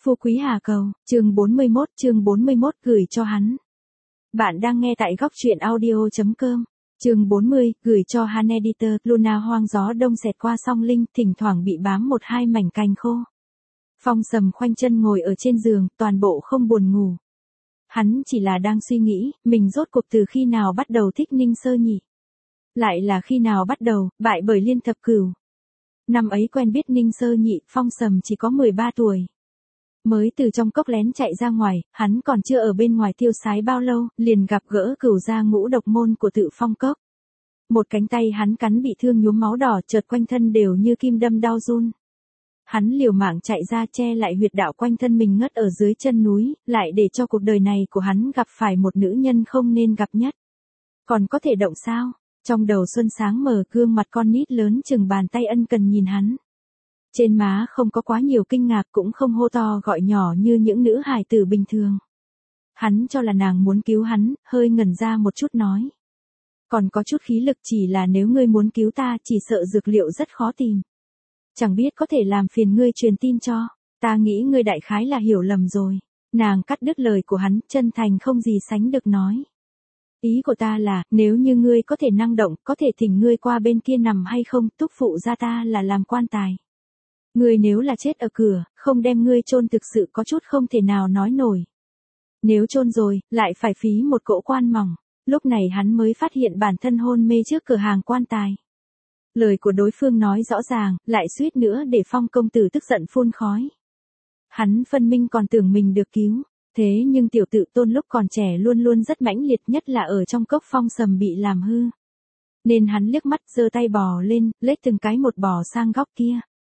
Phú Quý Hà Cầu, chương 41 gửi cho hắn. Bạn đang nghe tại góc truyện audio.com. Chương 40, gửi cho Han Editor. Luna hoang gió đông xẹt qua song linh, thỉnh thoảng bị bám một hai mảnh cành khô. Phong Sầm khoanh chân ngồi ở trên giường, toàn bộ không buồn ngủ. Hắn chỉ là đang suy nghĩ, mình rốt cuộc từ khi nào bắt đầu thích Ninh Sơ nhỉ? Lại là khi nào bắt đầu, bại bởi Liên Thập Cửu. Năm ấy quen biết Ninh Sơ nhị, Phong Sầm chỉ có 13 tuổi. Mới từ trong cốc lén chạy ra ngoài, hắn còn chưa ở bên ngoài tiêu sái bao lâu, liền gặp gỡ Cửu gia ngũ độc môn của Tự Phong cốc. Một cánh tay hắn cắn bị thương nhuốm máu đỏ, chợt quanh thân đều như kim đâm đau run. Hắn liều mạng chạy ra che lại huyệt đạo quanh thân mình ngất ở dưới chân núi, lại để cho cuộc đời này của hắn gặp phải một nữ nhân không nên gặp nhất. Còn có thể động sao? Trong đầu Xuân sáng mở, gương mặt con nít lớn chừng bàn tay ân cần nhìn hắn. Trên má không có quá nhiều kinh ngạc, cũng không hô to gọi nhỏ như những nữ hài tử bình thường. Hắn cho là nàng muốn cứu hắn, hơi ngẩn ra một chút nói. Còn có chút khí lực, chỉ là nếu ngươi muốn cứu ta, chỉ sợ dược liệu rất khó tìm. Chẳng biết có thể làm phiền ngươi truyền tin cho, ta nghĩ ngươi đại khái là hiểu lầm rồi. Nàng cắt đứt lời của hắn, chân thành không gì sánh được nói. Ý của ta là, nếu như ngươi có thể năng động, có thể thỉnh ngươi qua bên kia nằm hay không, thúc phụ gia ta là làm quan tài. Ngươi nếu là chết ở cửa, không đem ngươi chôn thực sự có chút không thể nào nói nổi. Nếu chôn rồi, lại phải phí một cỗ quan mỏng. Lúc này hắn mới phát hiện bản thân hôn mê trước cửa hàng quan tài. Lời của đối phương nói rõ ràng, lại suýt nữa để Phong công tử tức giận phun khói. Hắn phân minh còn tưởng mình được cứu. Thế nhưng tiểu tự Tôn lúc còn trẻ luôn luôn rất mãnh liệt, nhất là ở trong cốc Phong Sầm bị làm hư. Nên hắn liếc mắt giơ tay bò lên, lết từng cái một bò sang góc kia.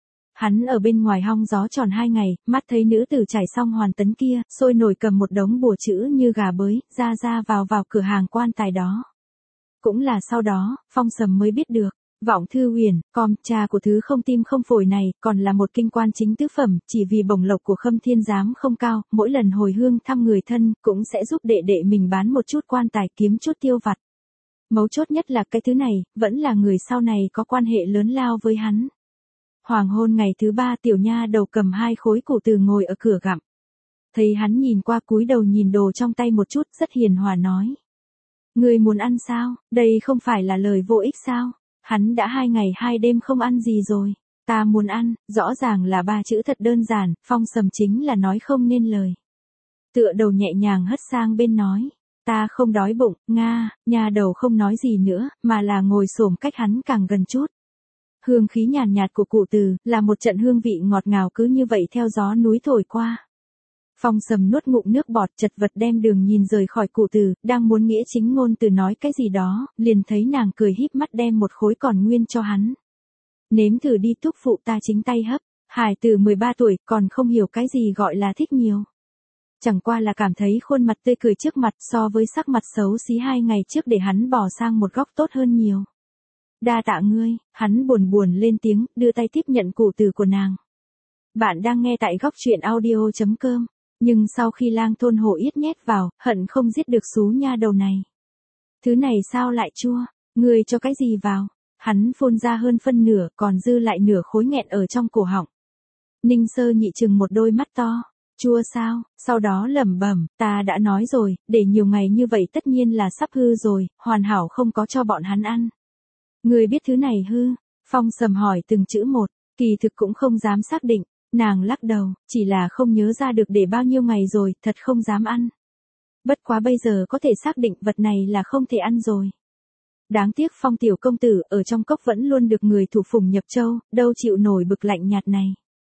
Hắn ở bên ngoài hong gió tròn 2 ngày, mắt thấy nữ tử trải xong hoàn tấn kia, sôi nổi cầm một đống bùa chữ như gà bới, ra vào cửa hàng quan tài đó. Cũng là sau đó, Phong Sầm mới biết được. Vọng Thư Huyền, cha của thứ không tim không phổi này, còn là một kinh quan chính tứ phẩm, chỉ vì bổng lộc của Khâm Thiên Giám không cao, mỗi lần hồi hương thăm người thân, cũng sẽ giúp đệ đệ mình bán một chút quan tài kiếm chút tiêu vặt. Mấu chốt nhất là cái thứ này, vẫn là người sau này có quan hệ lớn lao với hắn. Hoàng hôn ngày thứ 3, tiểu nha đầu cầm 2 khối củ từ ngồi ở cửa gặm. Thấy hắn nhìn qua cúi đầu nhìn đồ trong tay một chút, rất hiền hòa nói. Ngươi muốn ăn sao, đây không phải là lời vô ích sao? Hắn đã 2 ngày 2 đêm không ăn gì rồi. Ta muốn ăn, rõ ràng là 3 chữ thật đơn giản, Phong Sầm chính là nói không nên lời. Tựa đầu nhẹ nhàng hất sang bên nói. Ta không đói bụng, nha đầu không nói gì nữa, mà là ngồi xổm cách hắn càng gần chút. Hương khí nhàn nhạt của cụ từ, là một trận hương vị ngọt ngào cứ như vậy theo gió núi thổi qua. Phong Sầm nuốt ngụm nước bọt, chật vật đem đường nhìn rời khỏi cụ từ, đang muốn nghĩa chính ngôn từ nói cái gì đó, liền thấy nàng cười híp mắt đem một khối còn nguyên cho hắn. Nếm thử đi, thúc phụ ta chính tay hấp. Hải tử 13 tuổi, còn không hiểu cái gì gọi là thích nhiều. Chẳng qua là cảm thấy khuôn mặt tươi cười trước mặt so với sắc mặt xấu xí 2 ngày trước để hắn bỏ sang một góc tốt hơn nhiều. Đa tạ ngươi, hắn buồn lên tiếng, đưa tay tiếp nhận cụ từ của nàng. Bạn đang nghe tại góc truyện audio.com. Nhưng sau khi Lang Thôn Hổ Yết nhét vào, hận không giết được xú nha đầu này. Thứ này sao lại chua, ngươi cho cái gì vào? Hắn phun ra hơn phân nửa, còn dư lại nửa khối nghẹn ở trong cổ họng. Ninh Sơ nhị chừng một đôi mắt to. Chua sao? Sau đó lẩm bẩm, ta đã nói rồi, để nhiều ngày như vậy tất nhiên là sắp hư rồi, hoàn hảo không có cho bọn hắn ăn. Ngươi biết thứ này hư? Phong Sầm hỏi từng chữ một, kỳ thực cũng không dám xác định. Nàng lắc đầu, chỉ là không nhớ ra được để bao nhiêu ngày rồi, thật không dám ăn. Bất quá bây giờ có thể xác định vật này là không thể ăn rồi. Đáng tiếc Phong tiểu công tử ở trong cốc vẫn luôn được người thủ phùng nhập châu, đâu chịu nổi bực lạnh nhạt này.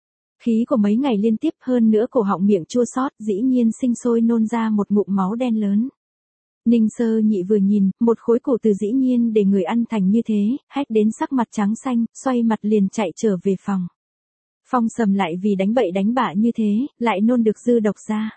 Khí của mấy ngày liên tiếp, hơn nữa cổ họng miệng chua xót, dĩ nhiên sinh sôi nôn ra một ngụm máu đen lớn. Ninh Sơ nhị vừa nhìn, một khối củ từ dĩ nhiên để người ăn thành như thế, hét đến sắc mặt trắng xanh, xoay mặt liền chạy trở về phòng. Phong Sầm lại vì đánh bậy đánh bạ như thế, lại nôn được dư độc ra.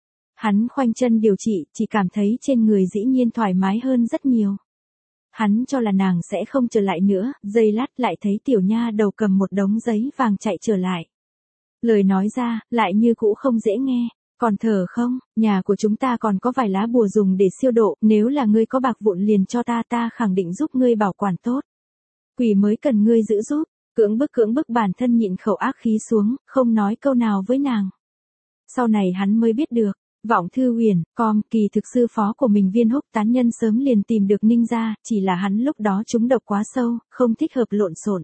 Hắn khoanh chân điều trị, chỉ cảm thấy trên người dĩ nhiên thoải mái hơn rất nhiều. Hắn cho là nàng sẽ không trở lại nữa, giây lát lại thấy tiểu nha đầu cầm một đống giấy vàng chạy trở lại. Lời nói ra, lại như cũ không dễ nghe. Còn thở không, nhà của chúng ta còn có vài lá bùa dùng để siêu độ, nếu là ngươi có bạc vụn liền cho ta khẳng định giúp ngươi bảo quản tốt. Quỷ mới cần ngươi giữ giúp. Cưỡng bức bản thân nhịn khẩu ác khí xuống, không nói câu nào với nàng. Sau này hắn mới biết được, Vọng Thư Huyền, kỳ thực sư phó của mình Viên Húc tán nhân sớm liền tìm được Ninh gia, chỉ là hắn lúc đó trúng độc quá sâu, không thích hợp lộn xộn.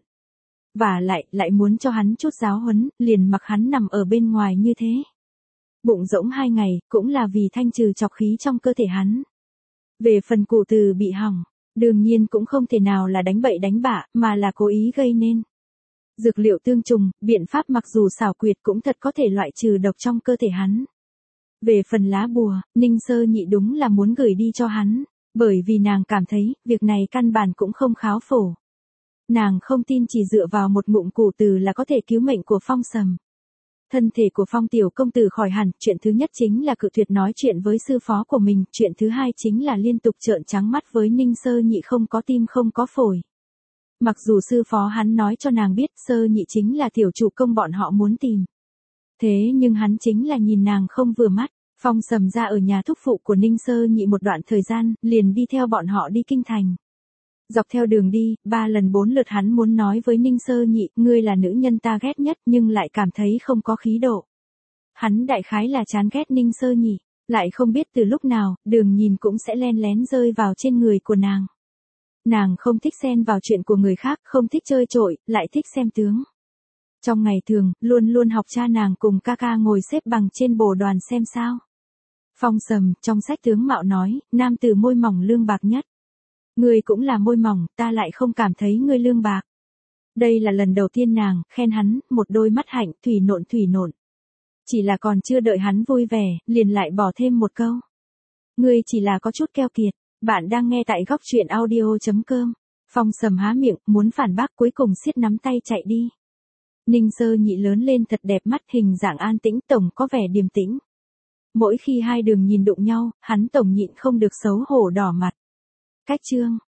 Và lại muốn cho hắn chút giáo huấn, liền mặc hắn nằm ở bên ngoài như thế. Bụng rỗng 2 ngày, cũng là vì thanh trừ trọc khí trong cơ thể hắn. Về phần cụ từ bị hỏng, đương nhiên cũng không thể nào là đánh bậy đánh bạ, mà là cố ý gây nên. Dược liệu tương trùng, biện pháp mặc dù xảo quyệt cũng thật có thể loại trừ độc trong cơ thể hắn. Về phần lá bùa, Ninh Sơ Nhị đúng là muốn gửi đi cho hắn, bởi vì nàng cảm thấy, việc này căn bản cũng không kháo phổ. Nàng không tin chỉ dựa vào một ngụm cụ từ là có thể cứu mệnh của Phong Sầm. Thân thể của Phong tiểu công tử khỏi hẳn, chuyện thứ nhất chính là cự tuyệt nói chuyện với sư phó của mình, chuyện thứ hai chính là liên tục trợn trắng mắt với Ninh Sơ Nhị không có tim không có phổi. Mặc dù sư phó hắn nói cho nàng biết Sơ Nhị chính là tiểu chủ công bọn họ muốn tìm. Thế nhưng hắn chính là nhìn nàng không vừa mắt. Phong Sầm ra ở nhà thúc phụ của Ninh Sơ Nhị một đoạn thời gian, liền đi theo bọn họ đi kinh thành. Dọc theo đường đi, 3 lần 4 lượt hắn muốn nói với Ninh Sơ Nhị, ngươi là nữ nhân ta ghét nhất nhưng lại cảm thấy không có khí độ. Hắn đại khái là chán ghét Ninh Sơ Nhị, lại không biết từ lúc nào, đường nhìn cũng sẽ len lén rơi vào trên người của nàng. Nàng không thích xen vào chuyện của người khác, không thích chơi trội, lại thích xem tướng. Trong ngày thường, luôn luôn học cha nàng cùng ca ca ngồi xếp bằng trên bồ đoàn xem sao. Phong Sầm, trong sách tướng mạo nói, nam tử môi mỏng lương bạc nhất. Ngươi cũng là môi mỏng, ta lại không cảm thấy ngươi lương bạc. Đây là lần đầu tiên nàng, khen hắn, một đôi mắt hạnh, thủy nộn. Chỉ là còn chưa đợi hắn vui vẻ, liền lại bỏ thêm một câu. Ngươi chỉ là có chút keo kiệt, bạn đang nghe tại góc truyện audio.com. Phong Sầm há miệng, muốn phản bác cuối cùng siết nắm tay chạy đi. Ninh Sơ Nhị lớn lên thật đẹp mắt, hình dạng an tĩnh, tổng có vẻ điềm tĩnh. Mỗi khi hai đường nhìn đụng nhau, hắn tổng nhịn không được xấu hổ đỏ mặt. Cách chương